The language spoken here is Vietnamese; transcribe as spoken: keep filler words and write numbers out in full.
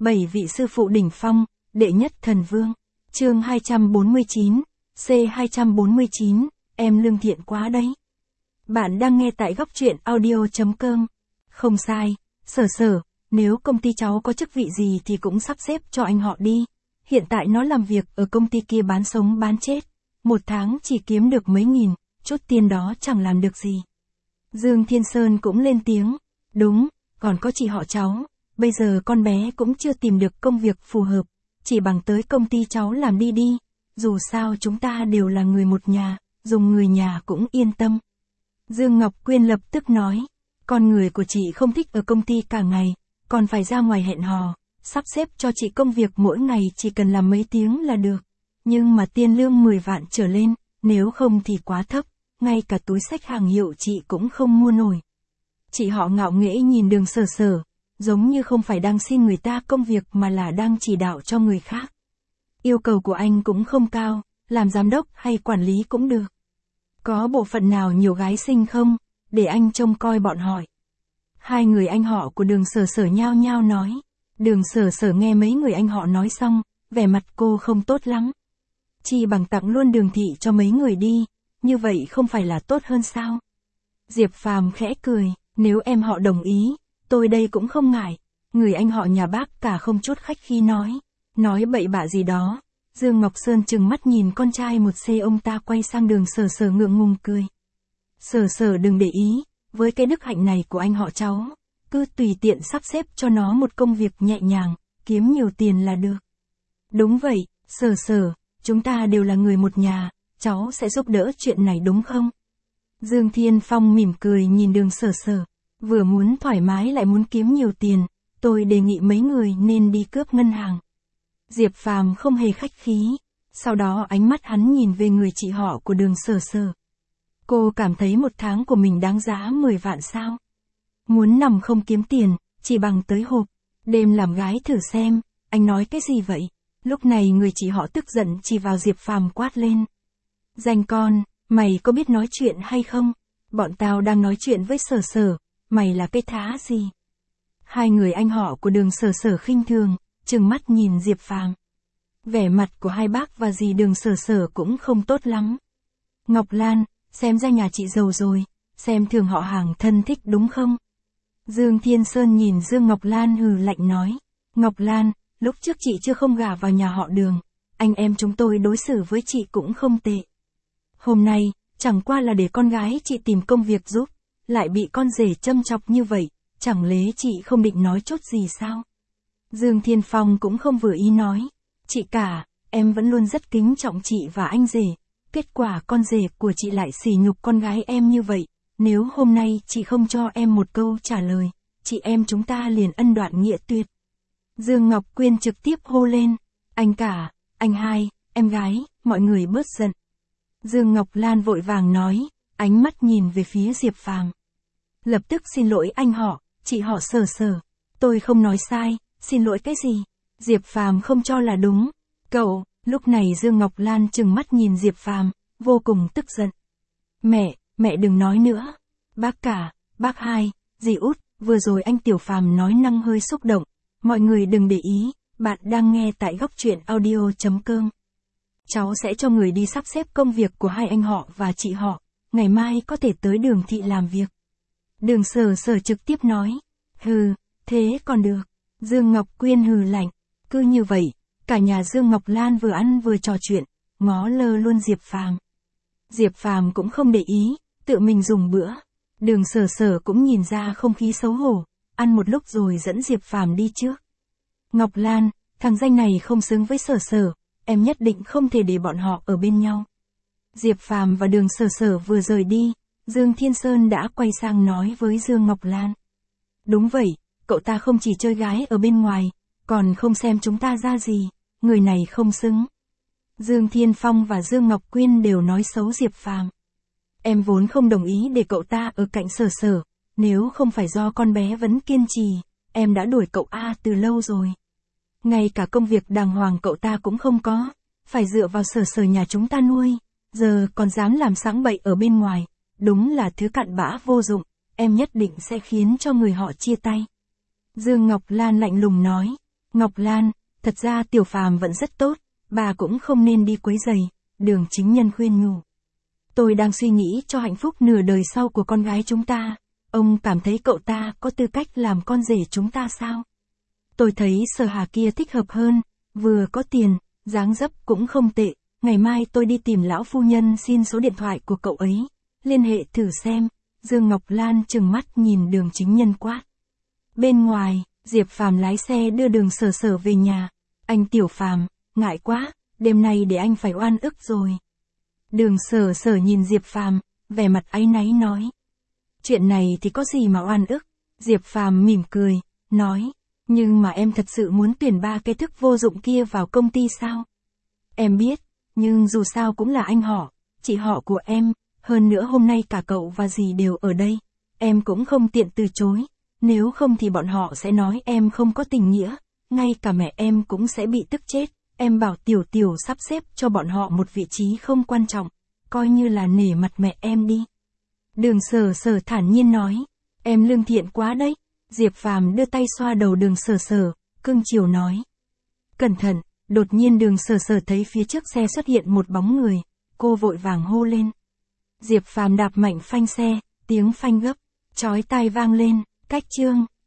Bảy vị sư phụ đỉnh phong, đệ nhất thần vương. Chương hai trăm bốn mươi chín, C hai trăm bốn mươi chín, em lương thiện quá đấy. Bạn đang nghe tại góc truyện audio chấm com. Không sai, Sở Sở, nếu công ty cháu có chức vị gì thì cũng sắp xếp cho anh họ đi. Hiện tại nó làm việc ở công ty kia bán sống bán chết. Một tháng chỉ kiếm được mấy nghìn, chút tiền đó chẳng làm được gì. Dương Thiên Sơn cũng lên tiếng. Đúng, còn có chị họ cháu. Bây giờ con bé cũng chưa tìm được công việc phù hợp. Chỉ bằng tới công ty cháu làm đi đi. Dù sao chúng ta đều là người một nhà, dùng người nhà cũng yên tâm. Dương Ngọc Quyên lập tức nói. Con người của chị không thích ở công ty cả ngày, còn phải ra ngoài hẹn hò. Sắp xếp cho chị công việc mỗi ngày chỉ cần làm mấy tiếng là được. Nhưng mà tiền lương mười vạn trở lên, nếu không thì quá thấp, ngay cả túi xách hàng hiệu chị cũng không mua nổi. Chị họ ngạo nghễ nhìn Đường Sở Sở, giống như không phải đang xin người ta công việc mà là đang chỉ đạo cho người khác. Yêu cầu của anh cũng không cao, làm giám đốc hay quản lý cũng được. Có bộ phận nào nhiều gái xinh không, để anh trông coi bọn hỏi. Hai người anh họ của Đường Sở Sở nhao nhao nói. Đường Sở Sở nghe mấy người anh họ nói xong, vẻ mặt cô không tốt lắm. Chi bằng tặng luôn Đường thị cho mấy người đi, như vậy không phải là tốt hơn sao? Diệp Phàm khẽ cười, nếu em họ đồng ý, tôi đây cũng không ngại. Người anh họ nhà bác cả không chút khách khí nói, nói bậy bạ gì đó. Dương Ngọc Sơn trừng mắt nhìn con trai một xê, ông ta quay sang Đường Sở Sở ngượng ngùng cười. Sở Sở đừng để ý, với cái đức hạnh này của anh họ cháu, cứ tùy tiện sắp xếp cho nó một công việc nhẹ nhàng, kiếm nhiều tiền là được. Đúng vậy, Sở Sở, chúng ta đều là người một nhà, cháu sẽ giúp đỡ chuyện này đúng không? Dương Thiên Phong mỉm cười nhìn Đường Sở Sở, vừa muốn thoải mái lại muốn kiếm nhiều tiền, tôi đề nghị mấy người nên đi cướp ngân hàng. Diệp Phàm không hề khách khí, sau đó ánh mắt hắn nhìn về người chị họ của Đường Sở Sở. Cô cảm thấy một tháng của mình đáng giá mười vạn sao? Muốn nằm không kiếm tiền, chỉ bằng tới hộp, đêm làm gái thử xem, anh nói cái gì vậy? Lúc này người chị họ tức giận chỉ vào Diệp Phàm quát lên. Danh con, mày có biết nói chuyện hay không? Bọn tao đang nói chuyện với Sở Sở, mày là cái thá gì? Hai người anh họ của Đường Sở Sở khinh thường, trừng mắt nhìn Diệp Phàm. Vẻ mặt của hai bác và dì Đường Sở Sở cũng không tốt lắm. Ngọc Lan, xem ra nhà chị giàu rồi, xem thường họ hàng thân thích đúng không? Dương Thiên Sơn nhìn Dương Ngọc Lan hừ lạnh nói. Ngọc Lan, lúc trước chị chưa không gả vào nhà họ Đường, anh em chúng tôi đối xử với chị cũng không tệ. Hôm nay, chẳng qua là để con gái chị tìm công việc giúp, lại bị con rể châm chọc như vậy, chẳng lẽ chị không định nói chốt gì sao? Dương Thiên Phong cũng không vừa ý nói. Chị cả, em vẫn luôn rất kính trọng chị và anh rể. Kết quả con rể của chị lại sỉ nhục con gái em như vậy. Nếu hôm nay chị không cho em một câu trả lời, chị em chúng ta liền ân đoạn nghĩa tuyệt. Dương Ngọc Quyên trực tiếp hô lên. Anh cả, anh hai, em gái, mọi người bớt giận. Dương Ngọc Lan vội vàng nói, ánh mắt nhìn về phía Diệp Phàm. Lập tức xin lỗi anh họ, chị họ Sở Sở. Tôi không nói sai, xin lỗi cái gì? Diệp Phàm không cho là đúng. Cậu, lúc này Dương Ngọc Lan trừng mắt nhìn Diệp Phàm, vô cùng tức giận. Mẹ, mẹ đừng nói nữa. Bác cả, bác hai, dì út, vừa rồi anh Tiểu Phàm nói năng hơi xúc động. Mọi người đừng để ý, bạn đang nghe tại góc truyện audio chấm com. Cháu sẽ cho người đi sắp xếp công việc của hai anh họ và chị họ, ngày mai có thể tới Đường thị làm việc. Đường Sở Sở trực tiếp nói. Hừ, thế còn được. Dương Ngọc Quyên hừ lạnh. Cứ như vậy, cả nhà Dương Ngọc Lan vừa ăn vừa trò chuyện, ngó lơ luôn Diệp Phàm. Diệp Phàm cũng không để ý, tự mình dùng bữa. Đường Sở Sở cũng nhìn ra không khí xấu hổ, ăn một lúc rồi dẫn Diệp Phàm đi trước. Ngọc Lan, thằng danh này không xứng với Sở Sở, em nhất định không thể để bọn họ ở bên nhau. Diệp Phàm và Đường Sở Sở vừa rời đi, Dương Thiên Sơn đã quay sang nói với Dương Ngọc Lan. Đúng vậy, cậu ta không chỉ chơi gái ở bên ngoài, còn không xem chúng ta ra gì, người này không xứng. Dương Thiên Phong và Dương Ngọc Quyên đều nói xấu Diệp Phàm. Em vốn không đồng ý để cậu ta ở cạnh Sở Sở, nếu không phải do con bé vẫn kiên trì, em đã đuổi cậu A từ lâu rồi. Ngay cả công việc đàng hoàng cậu ta cũng không có, phải dựa vào Sở Sở nhà chúng ta nuôi, giờ còn dám làm sẵn bậy ở bên ngoài, đúng là thứ cặn bã vô dụng, em nhất định sẽ khiến cho người họ chia tay. Dương Ngọc Lan lạnh lùng nói, Ngọc Lan, thật ra Tiểu Phàm vẫn rất tốt, bà cũng không nên đi quấy rầy, Đường Chính Nhân khuyên nhủ. Tôi đang suy nghĩ cho hạnh phúc nửa đời sau của con gái chúng ta, ông cảm thấy cậu ta có tư cách làm con rể chúng ta sao? Tôi thấy Sở Hà kia thích hợp hơn, vừa có tiền, dáng dấp cũng không tệ, ngày mai tôi đi tìm lão phu nhân xin số điện thoại của cậu ấy, liên hệ thử xem. Dương Ngọc Lan trừng mắt nhìn Đường Chính Nhân quát. Bên ngoài, Diệp Phàm lái xe đưa Đường Sở Sở về nhà. Anh Tiểu Phàm, ngại quá, đêm nay để anh phải oan ức rồi. Đường Sở Sở nhìn Diệp Phàm, vẻ mặt áy náy nói. Chuyện này thì có gì mà oan ức? Diệp Phàm mỉm cười, nói. Nhưng mà em thật sự muốn tuyển ba cái thức vô dụng kia vào công ty sao? Em biết, nhưng dù sao cũng là anh họ, chị họ của em, hơn nữa hôm nay cả cậu và dì đều ở đây. Em cũng không tiện từ chối, nếu không thì bọn họ sẽ nói em không có tình nghĩa, ngay cả mẹ em cũng sẽ bị tức chết. Em bảo Tiểu Tiểu sắp xếp cho bọn họ một vị trí không quan trọng, coi như là nể mặt mẹ em đi. Đường Sở Sở thản nhiên nói, em lương thiện quá đấy. Diệp Phàm đưa tay xoa đầu Đường Sở Sở, cưng chiều nói. Cẩn thận, đột nhiên Đường Sở Sở thấy phía trước xe xuất hiện một bóng người, cô vội vàng hô lên. Diệp Phàm đạp mạnh phanh xe, tiếng phanh gấp, chói tai vang lên, cách chương.